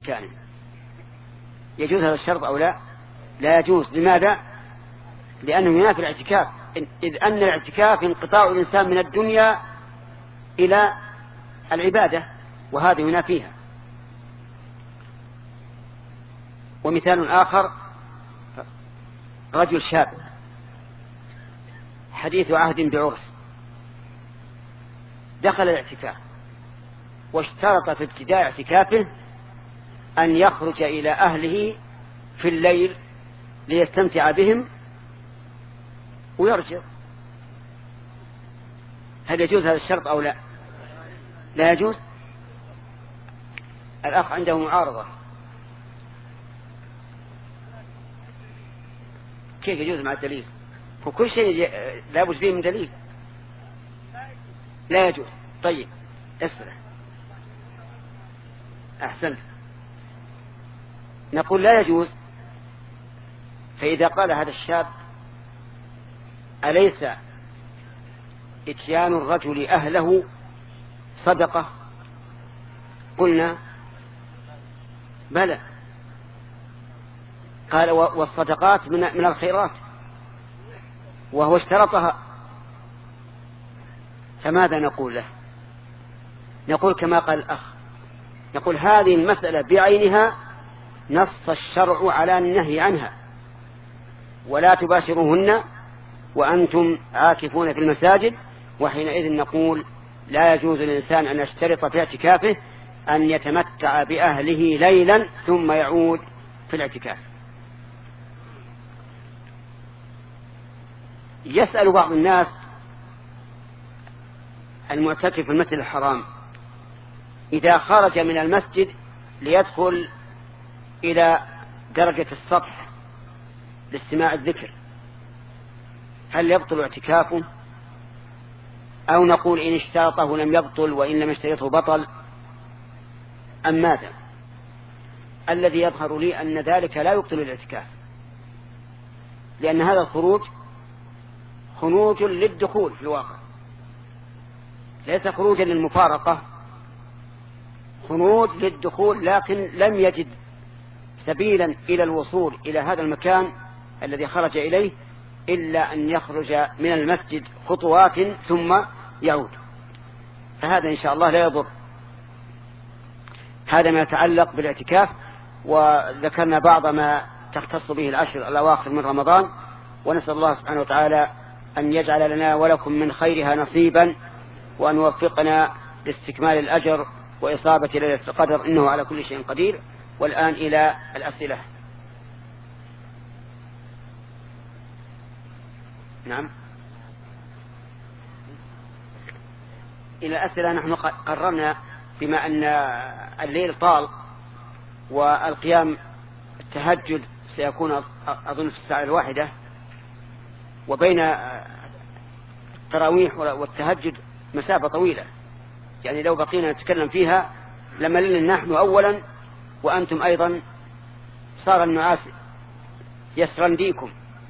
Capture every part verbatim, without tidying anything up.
مكانه. يجوز هذا الشرط أو لا؟ لا يجوز. لماذا؟ لأنه ينافي الاعتكاف، إذ أن الاعتكاف انقطاع الإنسان من الدنيا إلى العبادة، وهذا ينافيها. ومثال آخر رجل شاب حديث عهد بعرس دخل الاعتكاف واشترط في ابتداء اعتكافه أن يخرج إلى أهله في الليل ليستمتع بهم ويرجع. هل يجوز هذا الشرط أو لا؟ لا يجوز. الأخ عنده معارضة. كيف يجوز مع الدليل؟ وكل شيء لا بد فيه من دليل. لا يجوز. طيب اسمع، أحسنت. نقول لا يجوز. فإذا قال هذا الشاب أليس إتيان الرجل أهله صدقة؟ قلنا بلى. قال والصدقات من من الخيرات، وهو اشترطها. فماذا نقول له؟ نقول كما قال الأخ، نقول هذه المسألة بعينها نص الشرع على النهي عنها، ولا تباشروهن وأنتم عاكفون في المساجد. وحينئذ نقول لا يجوز للإنسان أن يشترط في اعتكافه أن يتمتع بأهله ليلا ثم يعود في الاعتكاف. يسأل بعض الناس المعتكف في المسجد الحرام إذا خرج من المسجد ليدخل إلى درجة السطح لاستماع الذكر هل يبطل اعتكافه؟ أو نقول إن اشترطه لم يبطل وإن لم يشترطه بطل أم ماذا؟ الذي يظهر لي أن ذلك لا يبطل الاعتكاف، لأن هذا الخروج خروج للدخول في الواقع، ليس خروجا للمفارقة، خروج للدخول، لكن لم يجد سبيلا إلى الوصول إلى هذا المكان الذي خرج إليه إلا أن يخرج من المسجد خطوات ثم يعود. فهذا إن شاء الله لا يضر. هذا ما يتعلق بالاعتكاف، وذكرنا بعض ما تختص به العشر الأواخر من رمضان، ونسأل الله سبحانه وتعالى أن يجعل لنا ولكم من خيرها نصيبا، وأن يوفقنا لاستكمال الأجر وإصابة ليلة القدر، إنه على كل شيء قدير. والآن إلى الأسئلة. نعم، إلى الأسئلة. نحن قررنا بما أن الليل طال والقيام التهجد سيكون أظن في الساعة الواحدة، وبين التراويح والتهجد مسافة طويلة، يعني لو بقينا نتكلم فيها لمللنا نحن أولا، وأنتم أيضا صار النعاس يسرنديكم،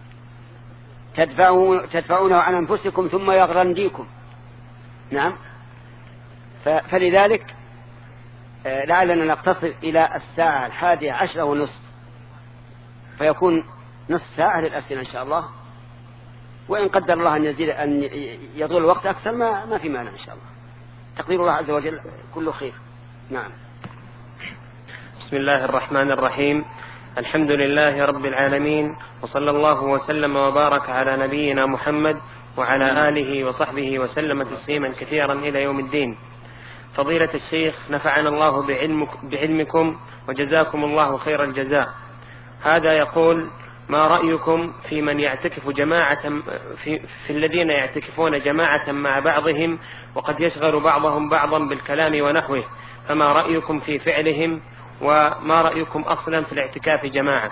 تدفعونه عن أنفسكم ثم يغرنديكم. نعم، فلذلك لعلنا نقتصر إلى الساعة الحادية عشرة ونصف، فيكون نصف ساعة للأسئلة إن شاء الله، وإن قدر الله أن يزيد أن يطول الوقت أكثر ما ما في مانع إن شاء الله. تقدير الله عز وجل كله خير. نعم. بسم الله الرحمن الرحيم. الحمد لله رب العالمين، وصلى الله وسلم وبارك على نبينا محمد وعلى آله وصحبه وسلم تسليما كثيرا إلى يوم الدين. فضيلة الشيخ، نفعنا الله بعلمك بعلمكم وجزاكم الله خير الجزاء. هذا يقول: ما رأيكم في من يعتكف جماعة في, في الذين يعتكفون جماعة مع بعضهم وقد يشغل بعضهم بعضا بالكلام ونحوه، فما رأيكم في فعلهم؟ وما رأيكم أصلا في الاعتكاف جماعة؟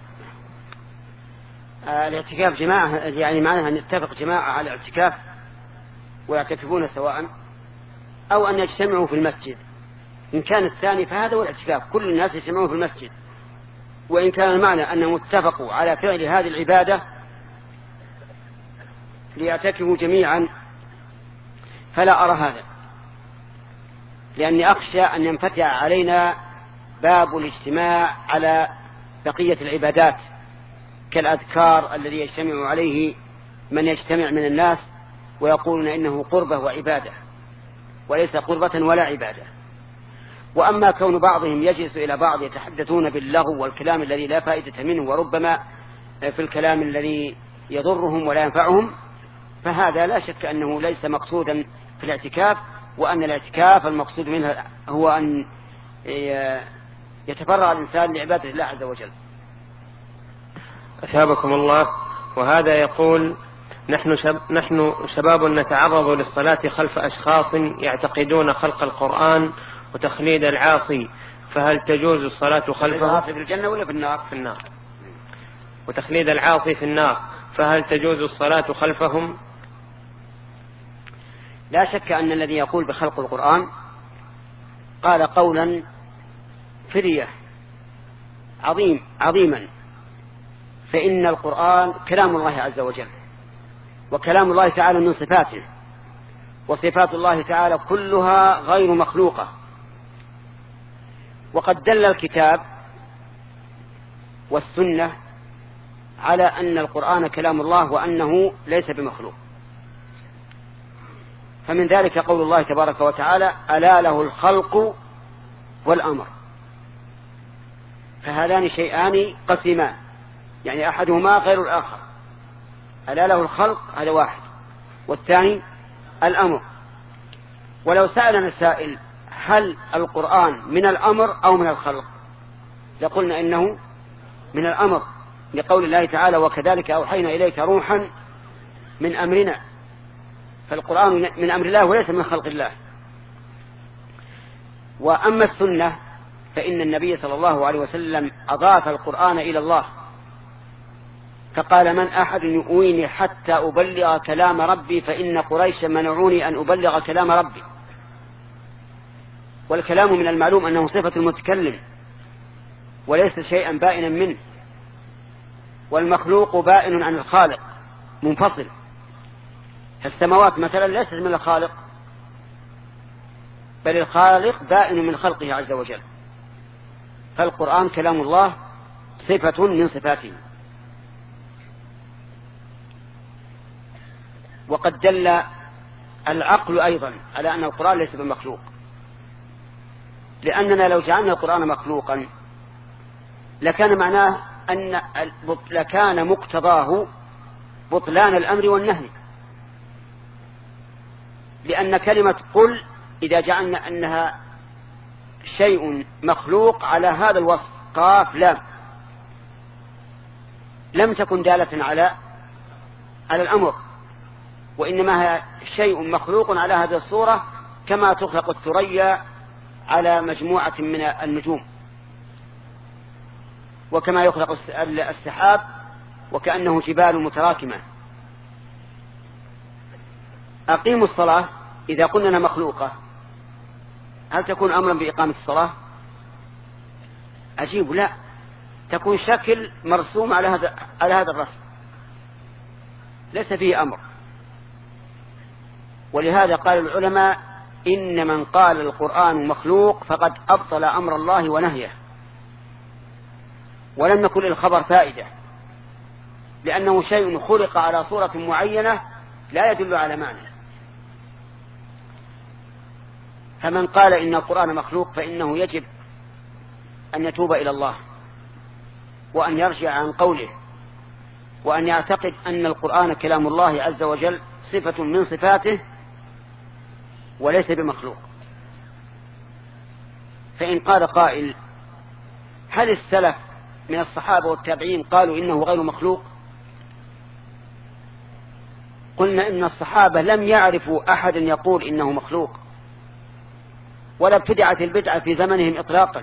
آه الاعتكاف جماعة يعني معناها أن نتفق جماعة على الاعتكاف ويعتكفون سواء، أو أن يجتمعوا في المسجد. إن كان الثاني فهذا هو الاعتكاف، كل الناس يجتمعون في المسجد. وإن كان المعنى أنهم اتفقوا على فعل هذه العبادة ليعتكفوا جميعا فلا أرى هذا، لأني أخشى أن ينفتح علينا باب الاجتماع على بقية العبادات كالأذكار الذي يجتمع عليه من يجتمع من الناس ويقولون إنه قربة وعبادة وليس قربة ولا عبادة. وأما كون بعضهم يجلس إلى بعض يتحدثون باللغو والكلام الذي لا فائدة منه وربما في الكلام الذي يضرهم ولا ينفعهم، فهذا لا شك أنه ليس مقصودا في الاعتكاف، وأن الاعتكاف المقصود منه هو أن يتفرغ الإنسان لعبادة الله عز وجل. أثابكم الله. وهذا يقول: نحن, شب نحن شباب نتعرض للصلاة خلف أشخاص يعتقدون خلق القرآن وتخليد العاصي، فهل تجوز الصلاة خلفه؟ في الجنة ولا في النار؟ في النار. وتخليد العاصي في النار، فهل تجوز الصلاة خلفهم؟ لا شك أن الذي يقول بخلق القرآن قال قولا فرية عظيم عظيما، فإن القرآن كلام الله عز وجل، وكلام الله تعالى من صفاته، وصفات الله تعالى كلها غير مخلوقة. وقد دل الكتاب والسنة على أن القرآن كلام الله وأنه ليس بمخلوق. فمن ذلك قول الله تبارك وتعالى: ألا له الخلق والأمر. فهذان شيئان قسمان، يعني أحدهما غير الآخر. ألا له الخلق هذا واحد، والثاني الأمر. ولو سألنا سائل: هل القرآن من الأمر أو من الخلق؟ لقلنا إنه من الأمر، لقول الله تعالى: وكذلك أوحينا إليك روحا من أمرنا. فالقرآن من أمر الله وليس من خلق الله. وأما السنة فإن النبي صلى الله عليه وسلم أضاف القرآن إلى الله، فقال: من أحد يؤويني حتى أبلغ كلام ربي فإن قريش منعوني أن أبلغ كلام ربي. والكلام من المعلوم أنه صفة المتكلم وليس شيئا بائنا منه، والمخلوق بائن عن الخالق منفصل. السماوات مثلا ليست من الخالق، بل الخالق بائن من خلقه عز وجل. فالقرآن كلام الله صفة من صفاته. وقد دل العقل أيضا على أن القرآن ليس بمخلوق، لأننا لو جعلنا القرآن مخلوقا لكان معناه أن لكان مقتضاه بطلان الأمر والنهي، لأن كلمة قل إذا جعلنا أنها شيء مخلوق على هذا الوصف قاف لام لم تكن دالة على على الأمر، وإنما هي شيء مخلوق على هذه الصورة، كما تخلق الثريا على مجموعة من النجوم، وكما يخلق السحاب وكأنه جبال متراكمة. أقيموا الصلاة إذا قلنا مخلوقة، هل تكون أمرا بإقامة الصلاة؟ عجيب، لا، تكون شكل مرسوم على هذا على هذا الرسم، ليس فيه أمر. ولهذا قال العلماء: إن من قال القرآن مخلوق فقد أبطل أمر الله ونهيه، ولم يكن للخبر فائدة، لأنه شيء خلق على صورة معينة لا يدل على معنى. فمن قال إن القرآن مخلوق فإنه يجب أن يتوب إلى الله، وأن يرجع عن قوله، وأن يعتقد أن القرآن كلام الله عز وجل صفة من صفاته وليس بمخلوق. فإن قال قائل: هل السلف من الصحابة والتابعين قالوا إنه غير مخلوق؟ قلنا إن الصحابة لم يعرفوا أحد يقول إنه مخلوق، ولا ابتدعت البدعة في زمنهم إطلاقا،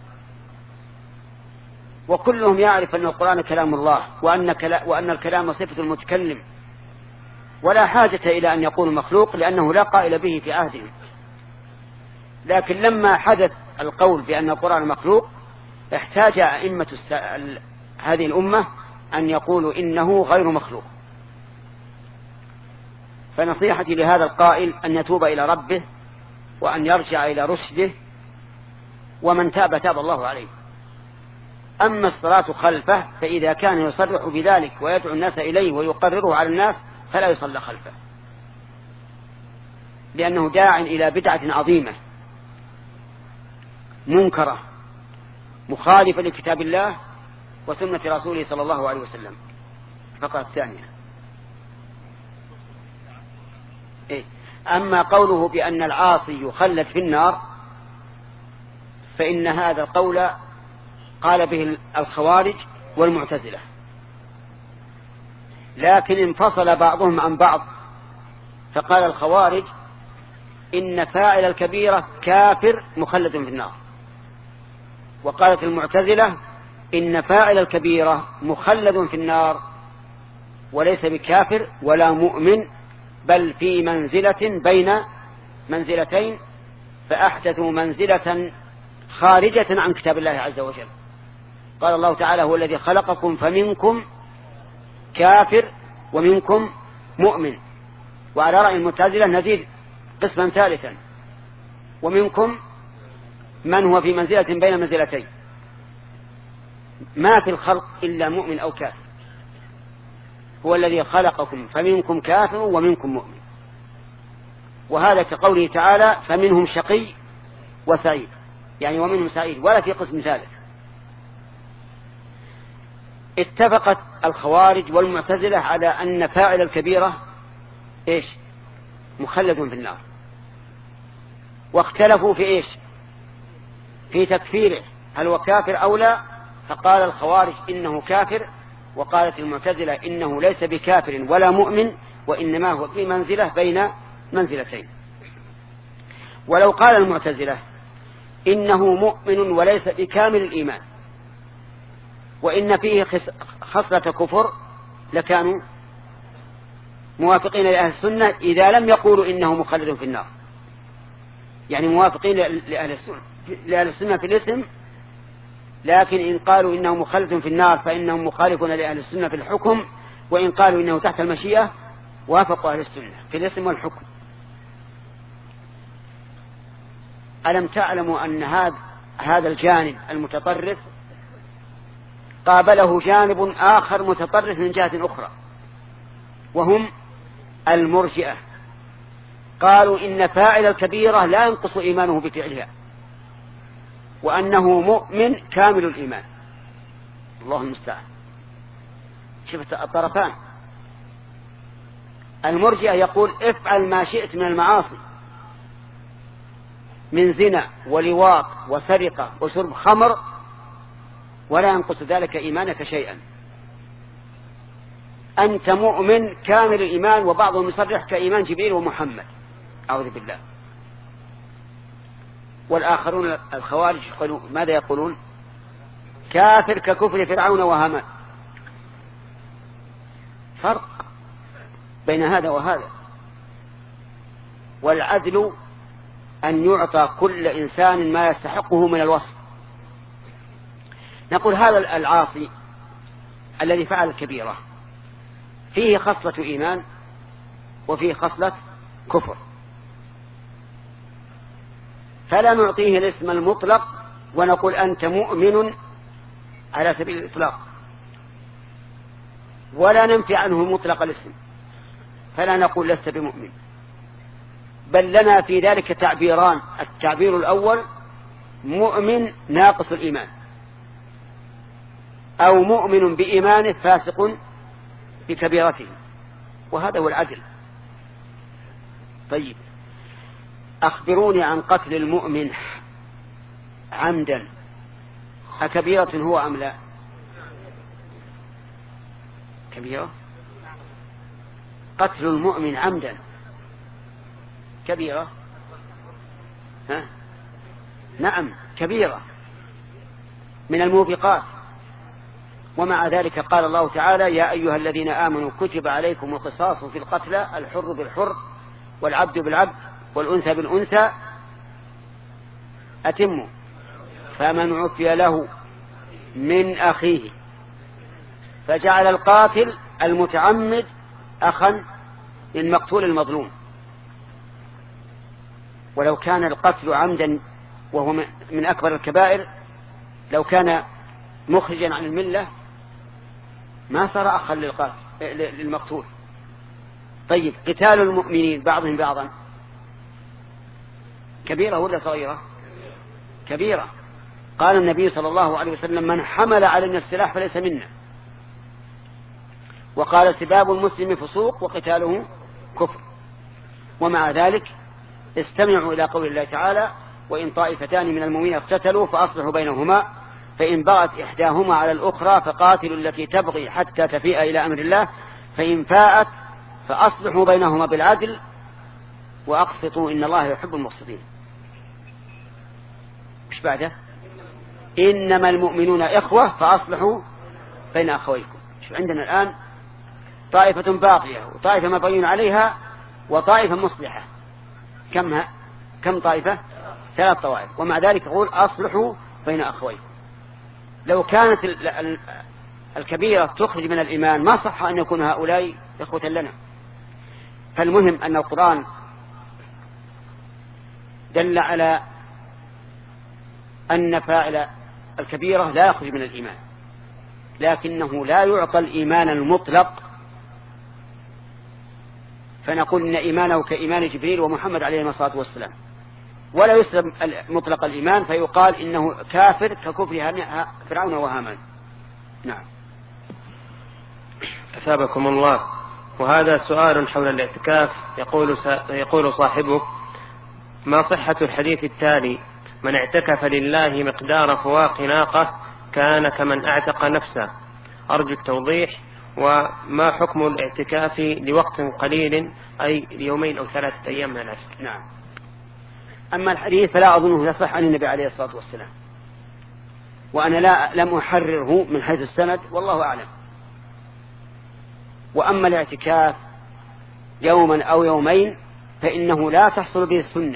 وكلهم يعرف أن القرآن كلام الله، وأن, كلا وأن الكلام صفة المتكلم، ولا حاجة إلى أن يقول مخلوق، لأنه لا قائل به في عهدهم. لكن لما حدث القول بأن القرآن مخلوق احتاج أئمة هذه الأمة أن يقولوا إنه غير مخلوق. فنصيحتي لهذا القائل أن يتوب إلى ربه، وأن يرجع إلى رشده، ومن تاب تاب الله عليه. أما الصلاة خلفه فإذا كان يصرح بذلك ويدعو الناس إليه ويقرره على الناس فلا يصلى خلفه، لأنه داع إلى بدعة عظيمة منكرة مخالفة لكتاب الله وسنة رسوله صلى الله عليه وسلم. الفقرة الثانية. إيه؟ أما قوله بأن العاصي يخلد في النار فإن هذا القول قال به الخوارج والمعتزلة، لكن انفصل بعضهم عن بعض، فقال الخوارج إن فاعل الكبيرة كافر مخلد في النار، وقالت المعتزلة إن فاعل الكبيرة مخلد في النار وليس بكافر ولا مؤمن، بل في منزلة بين منزلتين، فأحدثوا منزلة خارجة عن كتاب الله عز وجل. قال الله تعالى هو الذي خلقكم فمنكم كافر ومنكم مؤمن، وعلى رأي المعتزلة نزيد قسما ثالثا ومنكم من هو في منزلة بين منزلتين، ما في الخلق إلا مؤمن أو كافر، هو الذي خلقكم فمنكم كافر ومنكم مؤمن. وهذا كقوله تعالى فمنهم شقي وسعيد، يعني ومنهم سعيد، ولا في قسم ثالث. اتفقت الخوارج والمعتزلة على أن فاعل الكبيرة إيش؟ مخلد في النار، واختلفوا في إيش؟ في تكفيره، هل هو كافر أو لا؟ فقال الخوارج إنه كافر، وقالت المعتزلة إنه ليس بكافر ولا مؤمن، وإنما هو في منزلة بين منزلتين. ولو قال المعتزلة إنه مؤمن وليس بكامل الإيمان وإن فيه خصلة كفر لكانوا موافقين لأهل السنة إذا لم يقولوا إنه مخلد في النار، يعني موافقين لأهل السنة, لأهل السنة في الاسم، لكن إن قالوا إنه مخلد في النار فإنهم مخالفون لأهل السنة في الحكم، وإن قالوا إنه تحت المشيئة وافقوا أهل السنة في الاسم والحكم. ألم تعلموا أن هذا هذا الجانب المتطرف قابله جانب آخر متطرف من جهة أخرى، وهم المرجئة. قالوا إن فاعل الكبيرة لا ينقص إيمانه بفعلها، وأنه مؤمن كامل الإيمان. الله المستعان. شفت الطرفان. المرجئة يقول افعل ما شئت من المعاصي من زنا ولواط وسرقة وشرب خمر ولا ينقص ذلك إيمانك شيئا، أنت مؤمن كامل الإيمان، وبعضهم يصرح كإيمان جبريل ومحمد، أعوذ بالله. والآخرون الخوارج ماذا يقولون؟ كافر ككفر فرعون وهامان. فرق بين هذا وهذا. والعدل أن يعطى كل إنسان ما يستحقه من الوصف. نقول هذا العاصي الذي فعل الكبيرة فيه خصلة إيمان وفيه خصلة كفر، فلا نعطيه الاسم المطلق ونقول أنت مؤمن على سبيل الإطلاق، ولا ننفي عنه مطلق الاسم فلا نقول لست بمؤمن، بل لنا في ذلك تعبيران. التعبير الأول مؤمن ناقص الإيمان، أو مؤمن بإيمانه فاسق بكبيرته، وهذا هو العدل. طيب أخبروني عن قتل المؤمن عمدا، أكبيرة هو أم لا؟ كبيرة. قتل المؤمن عمدا كبيرة. ها؟ نعم كبيرة من الموبقات. ومع ذلك قال الله تعالى يا أيها الذين آمنوا كتب عليكم القصاص في القتلى الحر بالحر والعبد بالعبد والأنثى بالأنثى أتموا، فمن عفي له من أخيه فجعل القاتل المتعمد أخا للمقتول المظلوم. ولو كان القتل عمدا وهو من أكبر الكبائر، لو كان مخرجا عن الملة ما صار أخا للمقتول. طيب قتال المؤمنين بعضهم بعضا كبيرة ولا صغيرة؟ كبيرة. قال النبي صلى الله عليه وسلم: من حمل علينا السلاح فليس منا. وقال: سباب المسلم فسوق وقتاله كفر. ومع ذلك استمعوا إلى قول الله تعالى: وإن طائفتان من المؤمنين اقتتلوا فأصلحوا بينهما فإن بغت إحداهما على الأخرى فقاتلوا التي تبغي حتى تفيء إلى أمر الله فإن فاءت فأصلحوا بينهما بالعدل وأقسطوا إن الله يحب المقسطين. مش بعده؟ إنما المؤمنون إخوة فأصلحوا بين أخويكم. شو عندنا الآن؟ طائفة باقية وطائفة مبغيون عليها وطائفة مصلحة. كم كم طائفة؟ ثلاث طوائف. ومع ذلك يقول: أصلحوا بين أخويكم. لو كانت الكبيرة تخرج من الإيمان ما صح أن يكون هؤلاء إخوة لنا. فالمهم أن القرآن دل على أن فاعل الكبيرة لا يخرج من الإيمان، لكنه لا يعطى الإيمان المطلق فنقول إن إيمانه كإيمان جبريل ومحمد عليه الصلاة والسلام، ولا يسلم مطلق الإيمان فيقال إنه كافر ككفر فرعون وهامان. نعم. أثابكم الله. وهذا سؤال حول الاعتكاف. يقول يقول صاحبه: ما صحة الحديث التالي: من اعتكف لله مقدار فواق ناقة كان كمن اعتق نفسه؟ أرجو التوضيح. وما حكم الاعتكاف لوقت قليل أي يومين أو ثلاثة أيام من العشر؟ نعم. أما الحديث فلا أظنه يصح عن النبي عليه الصلاة والسلام، وأنا لا لم أحرره من حيث السند والله أعلم. وأما الاعتكاف يوما أو يومين فإنه لا تحصل به السنة،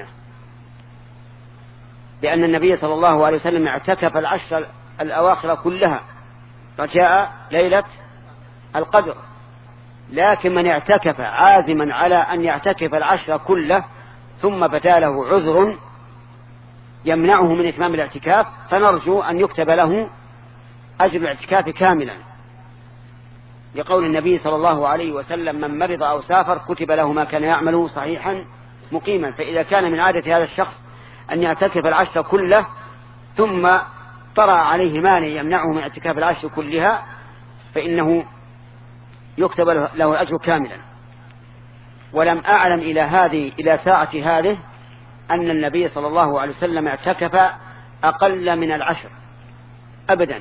لأن النبي صلى الله عليه وسلم اعتكف العشر الأواخر كلها رجاء ليلة القدر. لكن من اعتكف عازما على أن يعتكف العشر كله ثم بدا له عذر يمنعه من إتمام الاعتكاف فنرجو أن يكتب له أجر الاعتكاف كاملا، لقول النبي صلى الله عليه وسلم: من مرض أو سافر كتب له ما كان يعمله صحيحا مقيما. فإذا كان من عادة هذا الشخص أن يعتكف العشر كله ثم طرأ عليه مانع يمنعه من اعتكاف العشر كلها فإنه يكتب له الأجر كاملا. ولم أعلم إلى هذه إلى ساعة هذه أن النبي صلى الله عليه وسلم اعتكف أقل من العشر أبدا،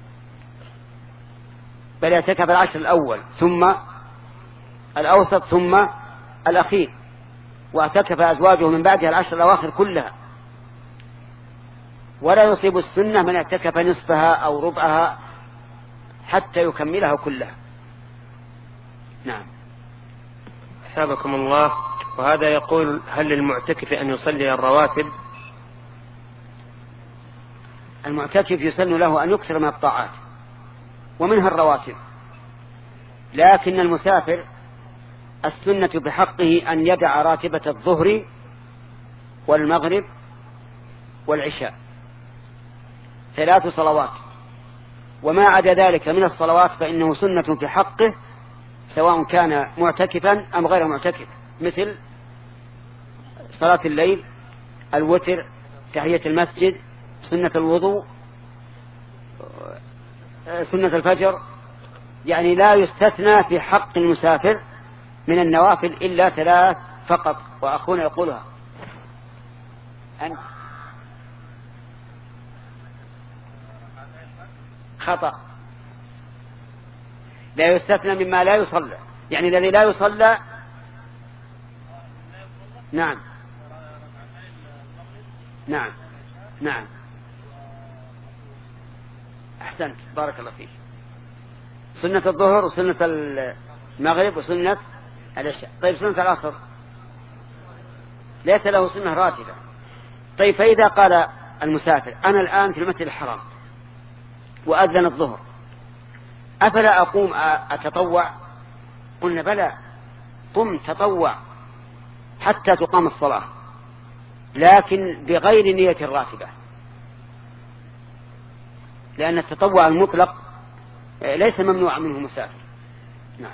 بل اعتكف العشر الأول ثم الأوسط ثم الأخير، واعتكف أزواجه من بعدها العشر الأواخر كلها. ولا يصيب السنة من اعتكف نصفها أو ربعها حتى يكملها كلها. نعم. أثابكم الله. وهذا يقول: هل للمعتكف أن يصلي الرواتب؟ المعتكف يسن له أن يكثر من الطاعات ومنها الرواتب، لكن المسافر السنة بحقه أن يدع راتبة الظهر والمغرب والعشاء، ثلاث صلوات، وما عدا ذلك من الصلوات فإنه سنة في حقه سواء كان معتكفا أم غير معتكف، مثل صلاة الليل، الوتر، تحية المسجد، سنة الوضوء، سنة الفجر. يعني لا يستثنى في حق المسافر من النوافل إلا ثلاث فقط. وأخونا يقولها أنت خطأ، لا يستثنى مما لا يصلى، يعني الذي لا يصلى. نعم نعم نعم أحسنت، بارك الله فيك. سنة الظهر وسنة المغرب وسنة العشاء. طيب سنة العصر ليس له سنة راتبة. طيب فإذا قال المسافر: أنا الآن في المسجد الحرام وأذن الظهر، أفلا أقوم أتطوع؟ قلنا: بلى، قم تطوع حتى تقام الصلاة، لكن بغير نية الراتبة، لأن التطوع المطلق ليس ممنوع منه مسافر. نعم.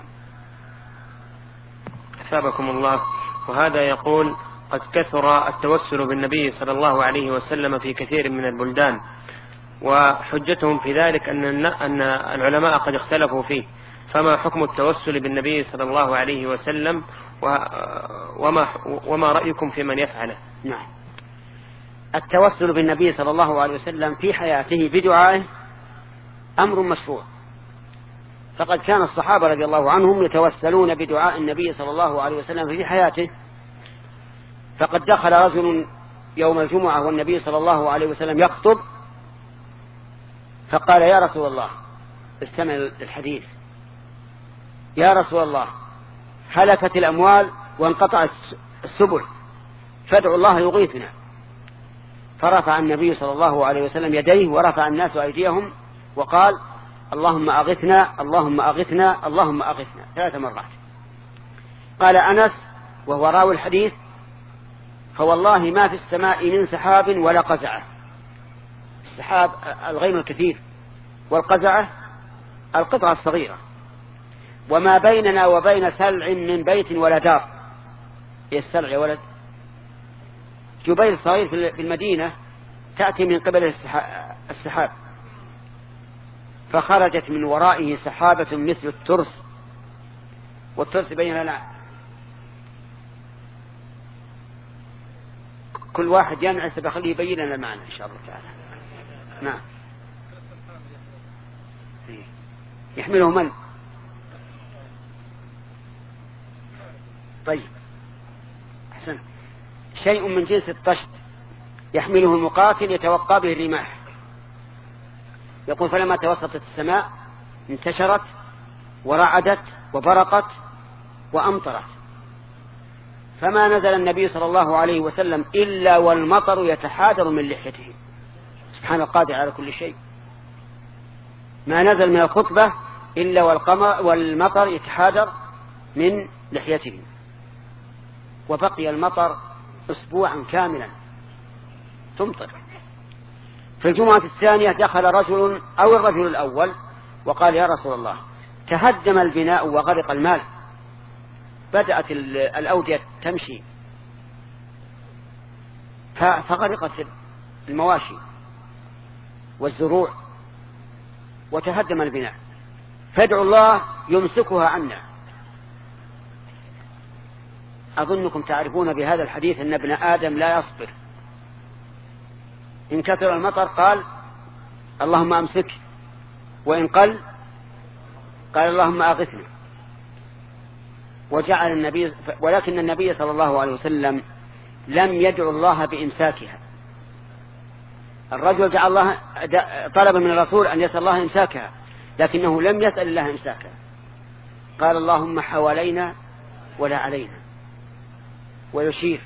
أثابكم الله. وهذا يقول: قد كثر التوسل بالنبي صلى الله عليه وسلم في كثير من البلدان، وحجتهم في ذلك أن أن العلماء قد اختلفوا فيه، فما حكم التوسل بالنبي صلى الله عليه وسلم، وما وما رأيكم في من يفعله؟ نعم. التوسل بالنبي صلى الله عليه وسلم في حياته بدعائه أمر مشروع، فقد كان الصحابة رضي الله عنهم يتوسلون بدعاء النبي صلى الله عليه وسلم في حياته. فقد دخل رجل يوم الجمعة والنبي صلى الله عليه وسلم يخطب، فقال: يا رسول الله، استمع للحديث، يا رسول الله، هلكت الأموال وانقطع السبل، فادعوا الله يغيثنا. فرفع النبي صلى الله عليه وسلم يديه، ورفع الناس أيديهم، وقال: اللهم أغثنا، اللهم أغثنا، اللهم أغثنا، ثلاث مرات. قال أنس وهو راوي الحديث: فوالله ما في السماء من سحاب ولا قزعة. السحاب الغيم الكثير، والقزعة القطعة الصغيرة، وما بيننا وبين سلع من بيت ولا دار. إيه السلع يا ولد؟ جبيل صغير في المدينة تأتي من قبل السحاب، فخرجت من ورائه سحابة مثل الترس، والترس بين لنا كل واحد ينعس بخليه يبين لنا المعنى إن شاء الله تعالى. نعم. يحمله من؟ طيب أحسن. شيء من جنس الطشت يحمله المقاتل يتوقى به الرماح. يقول: فلما توسطت السماء انتشرت ورعدت وبرقت وأمطرت، فما نزل النبي صلى الله عليه وسلم إلا والمطر يتحادر من لحيته. سبحان القادر على كل شيء. ما نزل من الخطبة إلا والمطر يتحادر من لحيته، وبقي المطر أسبوعا كاملا تمطر. في الجمعة الثانية دخل رجل أو الرجل الأول وقال: يا رسول الله، تهدم البناء وغرق المال، بدأت الأودية تمشي فغرقت المواشي والزروع وتهدم البناء، فادعوا الله يمسكها عنا. أظنكم تعرفون بهذا الحديث أن ابن آدم لا يصبر، إن كثر المطر قال: اللهم أمسك، وإن قل قال: اللهم أغثنا. وجعل النبي ولكن النبي صلى الله عليه وسلم لم يدعو الله بإمساكها. الرجل جعل الله طلب من الرسول أن يسأل الله إمساكها، لكنه لم يسأل الله إمساكها، قال: اللهم حوالينا ولا علينا. ويشير،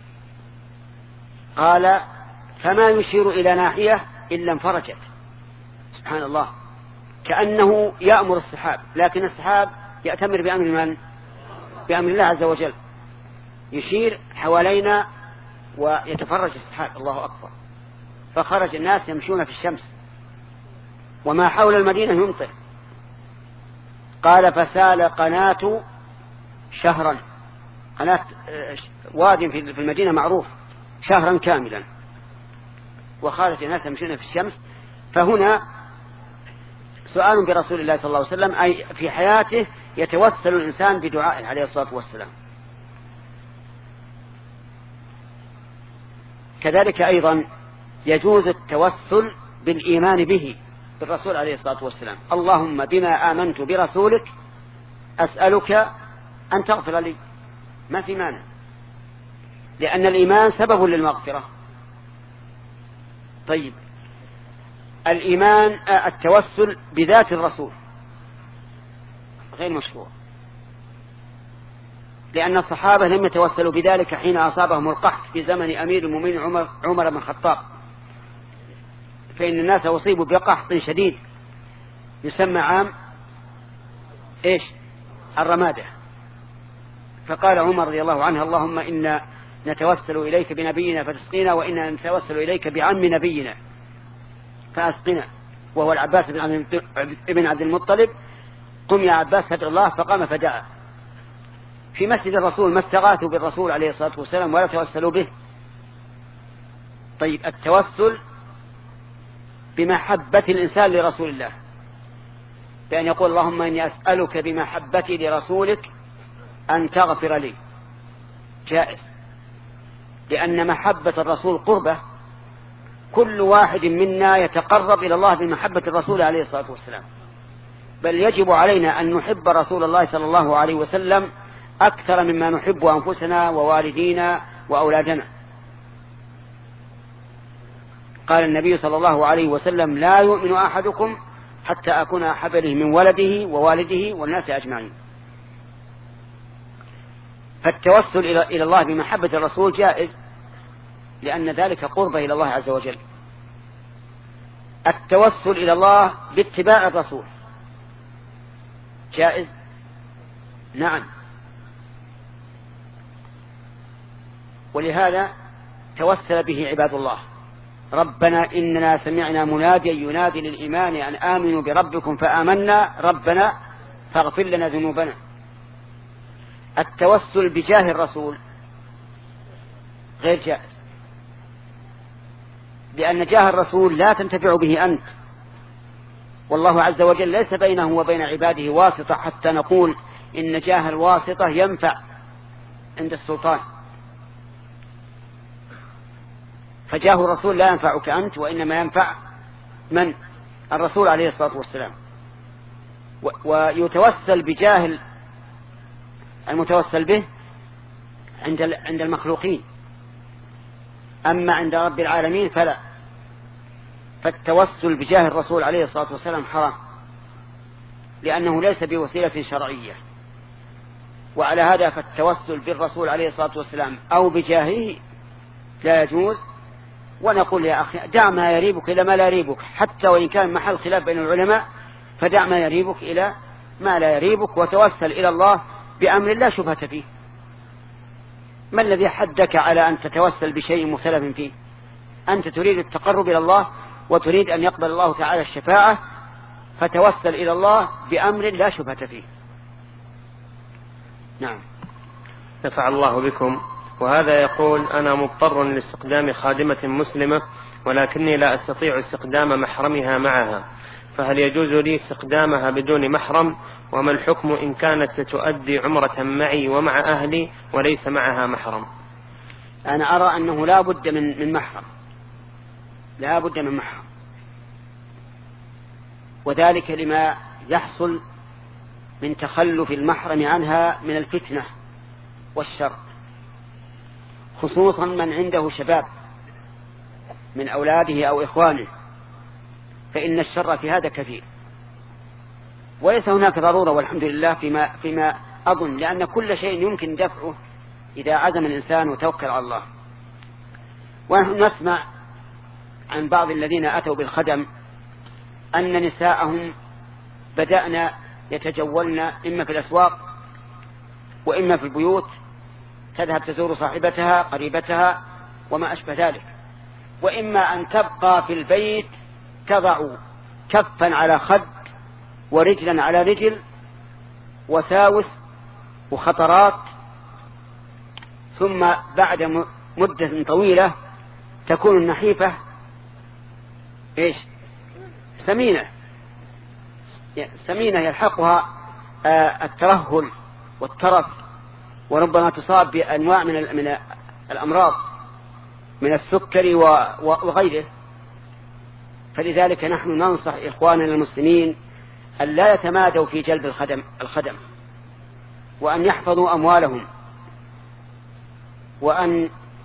قال: فما يشير إلى ناحية إلا انفرجت. سبحان الله، كأنه يأمر السحاب، لكن السحاب يأتمر بأمر من؟ بأمر الله عز وجل. يشير حوالينا ويتفرج السحاب. الله أكبر. فخرج الناس يمشون في الشمس وما حول المدينة يمطر. قال: فسال قناة شهرا، قناة واد في المدينة معروف، شهرا كاملا، وخرج الناس يمشون في الشمس. فهنا سؤال برسول الله صلى الله عليه وسلم، أي في حياته يتوسل الإنسان بدعائه عليه الصلاة والسلام. كذلك أيضا يجوز التوسل بالإيمان به، بالرسول عليه الصلاة والسلام. اللهم بما آمنت برسولك أسألك أن تغفر لي، ما في مانع، لأن الإيمان سبب للمغفرة. طيب، الإيمان التوسل بذات الرسول غير مشروع، لأن الصحابة لم يتوسلوا بذلك حين أصابهم القحط في زمن أمير المؤمنين عمر, عمر بن الخطاب، فإن الناس أصيبوا بقحط شديد يسمى عام إيش؟ الرمادة. فقال عمر رضي الله عنه: اللهم إن نتوسل إليك بنبينا فتسقينا، وإنا نتوسل إليك بعم نبينا فأسقنا، وهو العباس بن عبد المطلب. قم يا عباس فادع الله، فقام فدعا. في مسجد الرسول ما استغاثوا بالرسول عليه الصلاة والسلام ولا توسلوا به. طيب، التوسل بمحبة الإنسان لرسول الله، بأن يقول اللهم إني أسألك بمحبتي لرسولك أن تغفر لي، جائز، لأن محبة الرسول قربة. كل واحد منا يتقرب إلى الله بمحبة الرسول عليه الصلاة والسلام، بل يجب علينا أن نحب رسول الله صلى الله عليه وسلم أكثر مما نحب أنفسنا ووالدينا وأولادنا. قال النبي صلى الله عليه وسلم: لا يؤمن أحدكم حتى أكون أحب إليه من ولده ووالده والناس أجمعين. فالتوسل إلى الله بمحبة الرسول جائز، لأن ذلك قرب إلى الله عز وجل. التوسل إلى الله باتباع الرسول جائز، نعم. ولهذا توسل به عباد الله: ربنا إننا سمعنا مناديا ينادي للإيمان أن آمنوا بربكم فآمنا ربنا فاغفر لنا ذنوبنا. التوسل بجاه الرسول غير جائز، لأن جاه الرسول لا تنتفع به أنت، والله عز وجل ليس بينه وبين عباده واسطة حتى نقول إن جاه الواسطة ينفع عند السلطان. فجاه الرسول لا ينفعك أنت، وإنما ينفع من؟ الرسول عليه الصلاة والسلام. ويتوسل بجاه المتوسل به عند عند المخلوقين، أما عند رب العالمين فلا. فالتوسل بجاه الرسول عليه الصلاة والسلام حرام، لأنه ليس بوسيلة شرعية. وعلى هذا فالتوسل بالرسول عليه الصلاة والسلام أو بجاهه لا يجوز. ونقول يا أخي دع ما يريبك إلى ما لا يريبك، حتى وإن كان محل خلاف بين العلماء، فدع ما يريبك إلى ما لا يريبك، وتوسل إلى الله بأمر لا شبهة فيه. ما الذي حدك على أن تتوسل بشيء مختلف فيه؟ أنت تريد التقرب إلى الله وتريد أن يقبل الله تعالى الشفاعة، فتوسل إلى الله بأمر لا شبهة فيه. نعم. نفع الله بكم. وهذا يقول: أنا مضطر لاستقدام خادمة مسلمة، ولكني لا أستطيع استقدام محرمها معها، فهل يجوز لي استقدامها بدون محرم؟ وما الحكم إن كانت ستؤدي عمرة معي ومع أهلي وليس معها محرم؟ أنا أرى أنه لا بد من من محرم، لا بد من محرم، وذلك لما يحصل من تخلف المحرم عنها من الفتنة والشر، خصوصا من عنده شباب من أولاده أو إخوانه، فإن الشر في هذا كثير. وليس هناك ضرورة والحمد لله فيما, فيما أظن، لأن كل شيء يمكن دفعه إذا عزم الإنسان وتوكل على الله. ونحن نسمع عن بعض الذين أتوا بالخدم أن نساءهم بدأن يتجولن إما في الأسواق وإما في البيوت، تذهب تزور صاحبتها قريبتها وما أشبه ذلك، وإما أن تبقى في البيت تضع كفا على خد ورجلا على رجل وساوس وخطرات، ثم بعد مدة طويلة تكون النحيفة إيش؟ سمينة سمينة يلحقها الترهل والترف، وربما تصاب بأنواع من من الأمراض من السكري وغيره. فلذلك نحن ننصح إخواننا المسلمين أن لا يتمادوا في جلب الخدم الخدم وأن يحفظوا أموالهم، وأن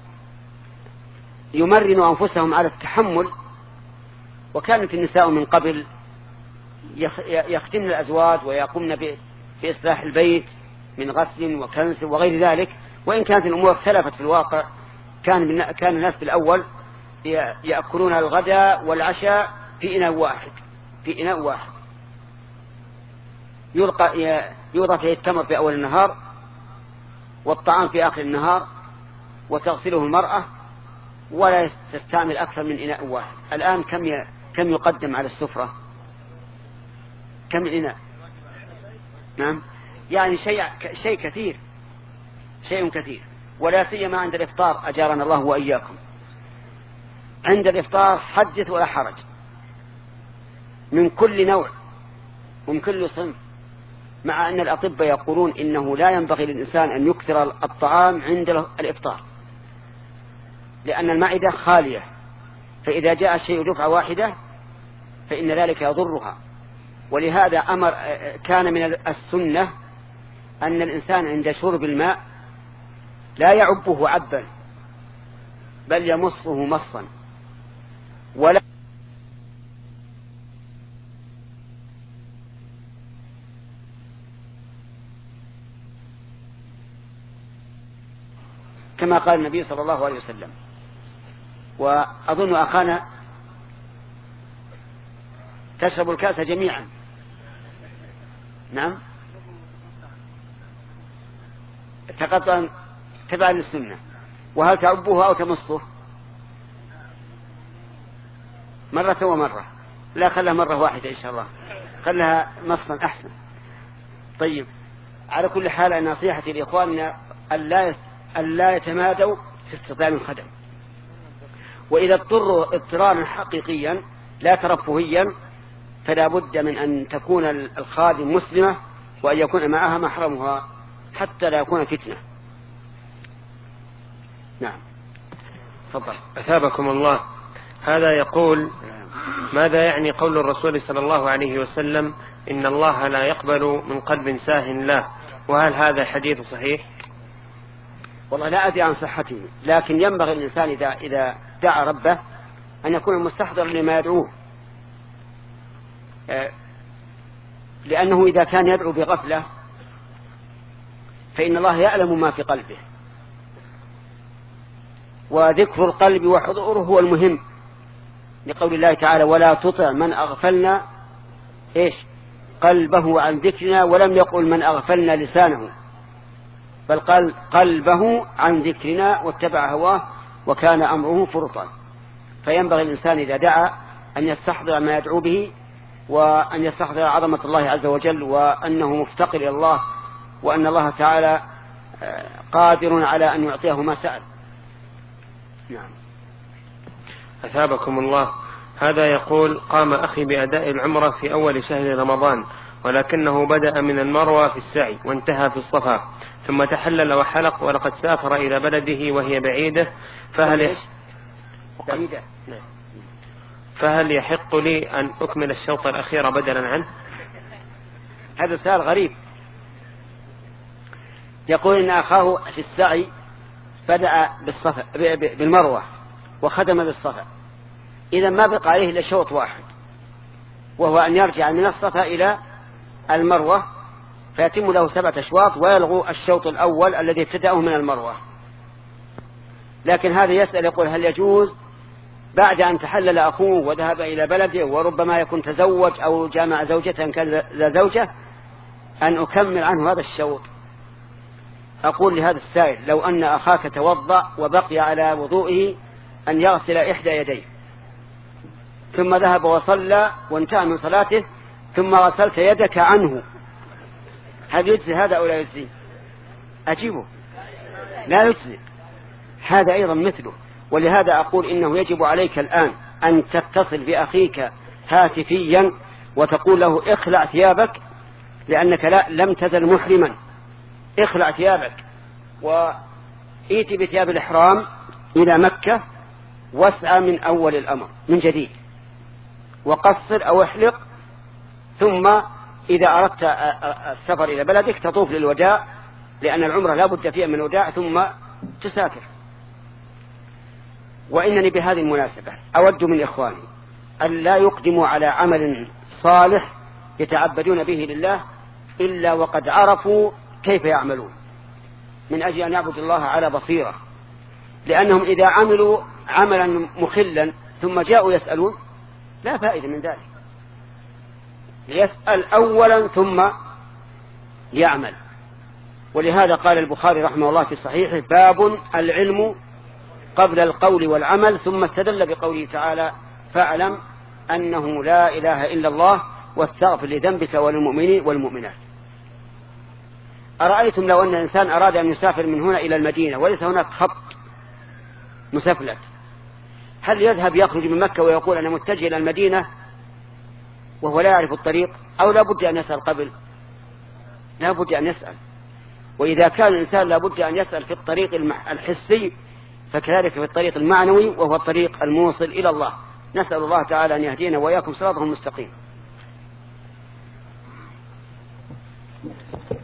يمرنوا أنفسهم على التحمل. وكانت النساء من قبل يخدمن الأزواج ويقومن بإصلاح البيت من غسل وكنس وغير ذلك، وإن كانت الأمور اختلفت في الواقع. كان كان الناس بالأول يأكلون الغداء والعشاء في إناء واحد في إناء واحد يلقى يوضع فيه التمر في أول النهار والطعام في آخر النهار، وتغسله المرأة ولا تستعمل أكثر من إناء واحد. الآن كم كم يقدم على السفرة؟ كم الإناء؟ نعم، يعني شيء شيء كثير، شيء كثير، ولا سيما عند الإفطار أجارنا الله وإياكم. عند الإفطار حدث ولا حرج، من كل نوع ومن كل صنف، مع أن الأطباء يقولون إنه لا ينبغي للإنسان أن يكثر الطعام عند الإفطار، لأن المعدة خالية، فإذا جاء الشيء دفعة واحدة فإن ذلك يضرها. ولهذا أمر كان من السنة أن الإنسان عند شرب الماء لا يعبه عبا، بل يمصه مصا، ولا كما قال النبي صلى الله عليه وسلم. وأظن أخانا تشرب الكأس جميعا. نعم، تقطعا تبعا للسنة. وهل تعبوها أو تمصه؟ مرة ومرة، لا خلها مرة واحدة إن شاء الله، خلها مصا أحسن. طيب، على كل حال نصيحتي لإخواننا ألا يتمادوا في استخدام الخدم، وإذا اضطروا اضطرارا حقيقيا لا ترفهيا فلا بد من أن تكون الخادم مسلمة، وأن يكون معها محرمها حتى لا يكون فتنة. نعم، تفضل. أثابكم الله. هذا يقول: ماذا يعني قول الرسول صلى الله عليه وسلم إن الله لا يقبل من قلب ساه له؟ وهل هذا حديث صحيح؟ والله لا أدري عن صحته، لكن ينبغي الإنسان إذا, إذا دعا ربه أن يكون مستحضرا لما يدعوه، لأنه إذا كان يدعو بغفلة فإن الله يعلم ما في قلبه، وذكر القلب وحضوره هو المهم، لقول الله تعالى: ولا تطع من أغفلنا إيش قلبه عن ذكرنا، ولم يقل من أغفلنا لسانه، بل قال قلبه عن ذكرنا واتبع هواه وكان أمره فرطا. فينبغي الإنسان إذا دعا أن يستحضر ما يدعو به، وأن يستحضر عظمة الله عز وجل، وأنه مفتقر إلى الله، وأن الله تعالى قادر على أن يعطيه ما سأل. نعم. أثابكم الله. هذا يقول: قام أخي بأداء العمرة في أول شهر رمضان، ولكنه بدأ من المروة في السعي وانتهى في الصفا، ثم تحلل وحلق، ولقد سافر إلى بلده وهي بعيدة، فهل يح... بعيدة. فهل يحق لي أن أكمل الشوط الأخير بدلا عنه؟ هذا سؤال غريب. يقول إن أخاه في السعي بدأ بالصفا بالمروة وختم بالصفا، إذا ما بقى عليه إلا شوط واحد، وهو أن يرجع من الصفا إلى المروة فيتم له سبعة أشواط ويلغو الشوط الأول الذي ابتدأه من المروة. لكن هذا يسأل يقول: هل يجوز بعد أن تحلل أخوه وذهب إلى بلده وربما يكون تزوج أو جامع زوجة كان ذا زوجة أن أكمل عنه هذا الشوط؟ أقول لهذا السائل: لو أن أخاك توضأ وبقي على وضوئه أن يغسل إحدى يديه، ثم ذهب وصلى وانتهى من صلاته، ثم غسلت يدك عنه، هل يجزي هذا أو لا يجزي؟ أجيبه: لا يجزي. هذا أيضا مثله. ولهذا أقول إنه يجب عليك الآن أن تتصل بأخيك هاتفيا وتقول له: اخلع ثيابك، لأنك لا لم تزل محرما، اخلع ثيابك وإيت بثياب الإحرام إلى مكة، واسعى من أول الأمر من جديد، وقصر أو احلق، ثم إذا أردت السفر إلى بلدك تطوف للوداع، لأن العمرة لا بد فيها من الوداع، ثم تسافر. وإنني بهذه المناسبة أود من إخواني أن لا يقدموا على عمل صالح يتعبدون به لله إلا وقد عرفوا كيف يعملون، من أجل أن يعبد الله على بصيرة، لأنهم إذا عملوا عملا مخلا ثم جاءوا يسألون لا فائدة من ذلك. يسأل أولا ثم يعمل. ولهذا قال البخاري رحمه الله في صحيحه: باب العلم قبل القول والعمل، ثم استدل بقوله تعالى: فاعلم أنه لا إله إلا الله واستغفر لذنبك وللمؤمنين والمؤمنات. أرأيتم لو أن الإنسان أراد أن يسافر من هنا إلى المدينة وليس هناك خط مسفلت، هل يذهب يخرج من مكة ويقول أنا متجه إلى المدينة وهو لا يعرف الطريق، أو لا بد أن يسأل قبل؟ لا بد أن يسأل. وإذا كان الإنسان لا بد أن يسأل في الطريق الحسي، فكذلك في الطريق المعنوي، وهو الطريق الموصل إلى الله. نسأل الله تعالى أن يهدينا وإياكم صراطه المستقيم.